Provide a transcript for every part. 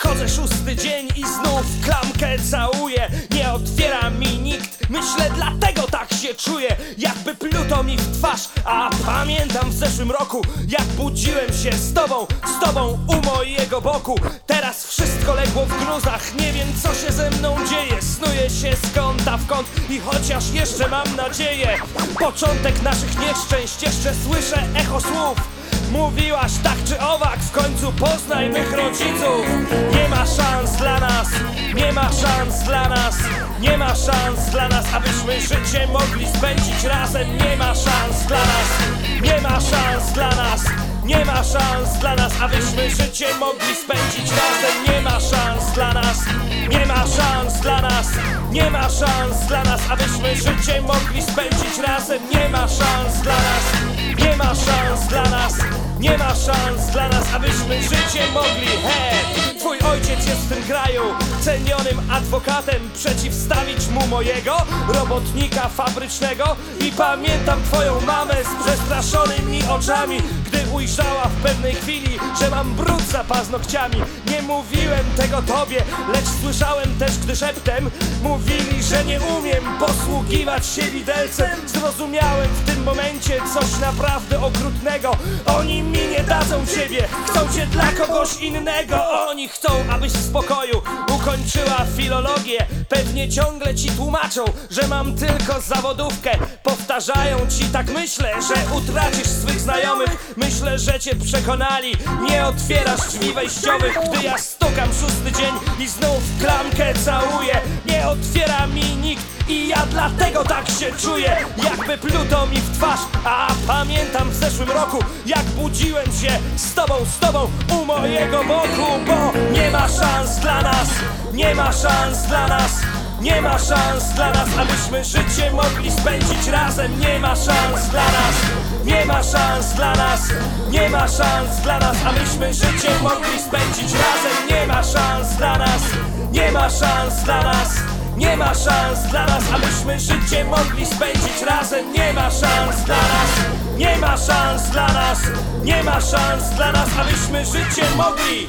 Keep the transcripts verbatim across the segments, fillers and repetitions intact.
Przychodzę szósty dzień i znów klamkę całuję. Nie otwiera mi nikt, myślę dlatego tak się czuję. Jakby pluto mi w twarz, a pamiętam w zeszłym roku, jak budziłem się z tobą, z tobą u mojego boku. Teraz wszystko legło w gruzach, nie wiem co się ze mną dzieje. Snuję się z kąta w kąt i chociaż jeszcze mam nadzieję, początek naszych nieszczęść, jeszcze słyszę echo słów. Mówiłaś tak czy owak, w końcu poznaj mych rodziców. Nie ma szans dla nas, nie ma szans dla nas, nie ma szans dla nas, abyśmy życie mogli spędzić razem. Nie ma szans dla nas, nie ma szans dla nas, nie ma szans dla nas, abyśmy życie mogli spędzić razem. Nie ma szans dla nas, nie ma szans dla nas, nie ma szans dla nas, abyśmy życie mogli spędzić razem. Nie ma szans dla nas, nie ma szans dla nas, nie ma szans dla nas, abyśmy życie mogli. Hej, twój ojciec jest w tym kraju cenionym adwokatem. Przeciwstawić mu mojego robotnika fabrycznego. I pamiętam twoją mamę z przestraszonymi oczami, gdy ujrzała w pewnej chwili, że mam brud za paznokciami. Nie mówiłem tego tobie, lecz słyszałem też, gdy szeptem mówili, że nie umiem posługiwać się widelcem. Zrozumiałem w tym momencie coś naprawdę okrutnego. Oni mi nie dadzą ciebie, chcą cię dla kogoś innego. Oni chcą, abyś w spokoju ukończyła filologię. Pewnie ciągle ci tłumaczą, że mam tylko zawodówkę. Powtarzają ci, tak myślę, że utracisz swych znajomych. Myślę, że cię przekonali, nie otwierasz drzwi wejściowych. Gdy ja stukam szósty dzień i znów klamkę całuję. Nie otwiera mi nikt i ja dlatego tak się czuję. Jakby pluto mi w twarz, a pamiętam w zeszłym roku, jak budziłem się z tobą, z tobą u mojego boku. Bo nie ma szans dla nas, nie ma szans dla nas, nie ma szans dla nas, abyśmy życie mogli spędzić razem. Nie ma szans dla nas, nie ma szans dla nas, nie ma szans dla nas, abyśmy życie mogli spędzić razem. Nie ma szans dla nas, nie ma szans dla nas, nie ma szans dla nas, abyśmy życie mogli spędzić razem. Nie ma szans dla nas, nie ma szans dla nas, nie ma szans dla nas, abyśmy życie mogli.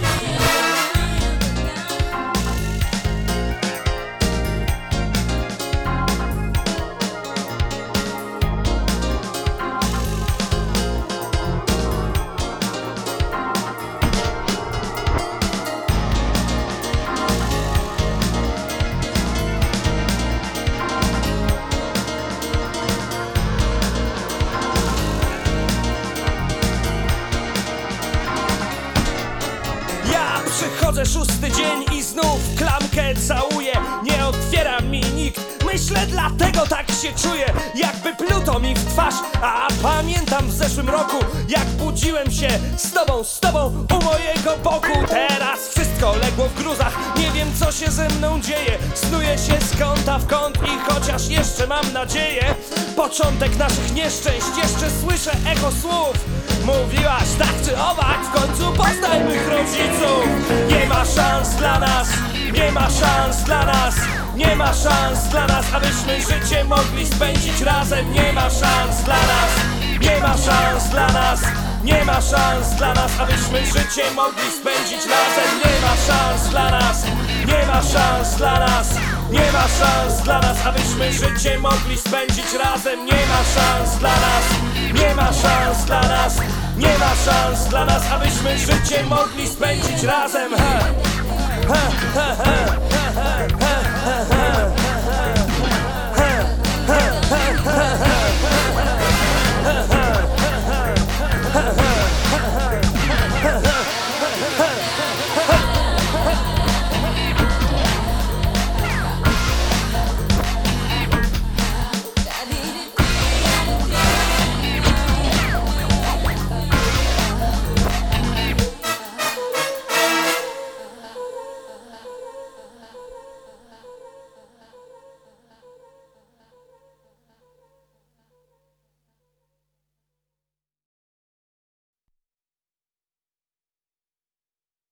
Przychodzę szósty dzień i znów klamkę całuję. Nie otwiera mi nikt, myślę dlatego tak się czuję. Jakby pluto mi w twarz, a pamiętam w zeszłym roku, jak budziłem się z tobą, z tobą u mojego boku. Teraz wszystko legło w gruzach, nie wiem co się ze mną dzieje. Snuję się z kąta w kąt i chociaż jeszcze mam nadzieję, początek naszych nieszczęść, jeszcze słyszę echo słów. Mówiłaś tak czy owak, w końcu poznaj mych rodziców. Nie ma szans dla nas, nie ma szans dla nas, nie ma szans dla nas, abyśmy życie mogli spędzić razem. Nie ma szans dla nas, nie ma szans dla nas, nie ma szans dla nas, abyśmy życie mogli spędzić razem. Nie ma szans dla nas, nie ma szans dla nas, nie ma szans dla nas, abyśmy życie mogli spędzić razem. Nie ma szans dla nas, nie ma szans dla nas, nie ma szans dla nas, abyśmy życie mogli spędzić razem. Ha, ha, ha, ha, ha, ha, ha, ha.